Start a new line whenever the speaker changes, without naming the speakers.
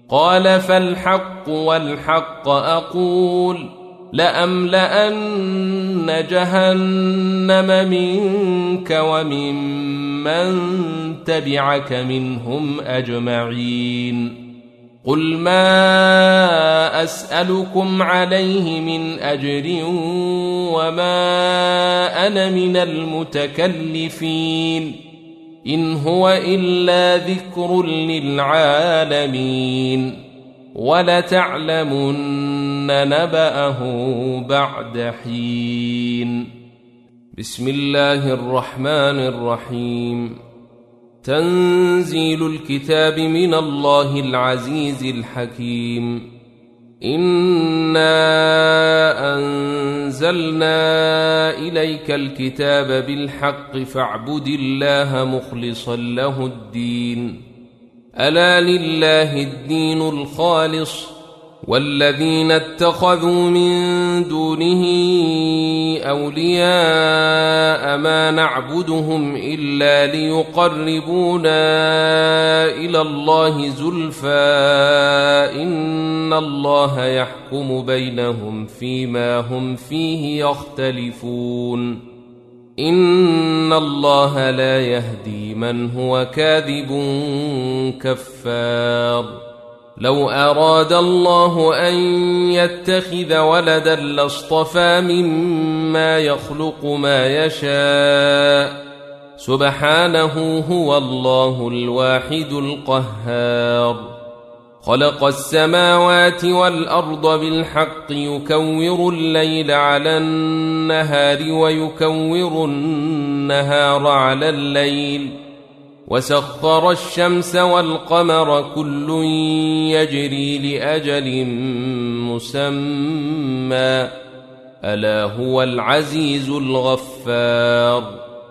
قال فالحق والحق أقول لأملأن جهنم منك وممن تبعك منهم أجمعين قل ما أسألكم عليه من أجر وما أنا من المتكلفين إن هو إلا ذكر للعالمين ولتعلمن نبأه بعد حين. بسم الله الرحمن الرحيم. تنزيل الكتاب من الله العزيز الحكيم. إنا أنزلنا إليك الكتاب بالحق فاعبد الله مخلصا له الدين ألا لله الدين الخالص والذين اتخذوا من دونه أولياء ما نعبدهم إلا ليقربونا إلى الله زلفى إن الله يحكم بينهم فيما هم فيه يختلفون إن الله لا يهدي من هو كاذب كفار. لو أراد الله أن يتخذ ولدا لاصطفى مما يخلق ما يشاء سبحانه هو الله الواحد القهار. خلق السماوات والأرض بالحق يكور الليل على النهار ويكور النهار على الليل وسخر الشمس والقمر كل يجري لأجل مسمى ألا هو العزيز الغفار.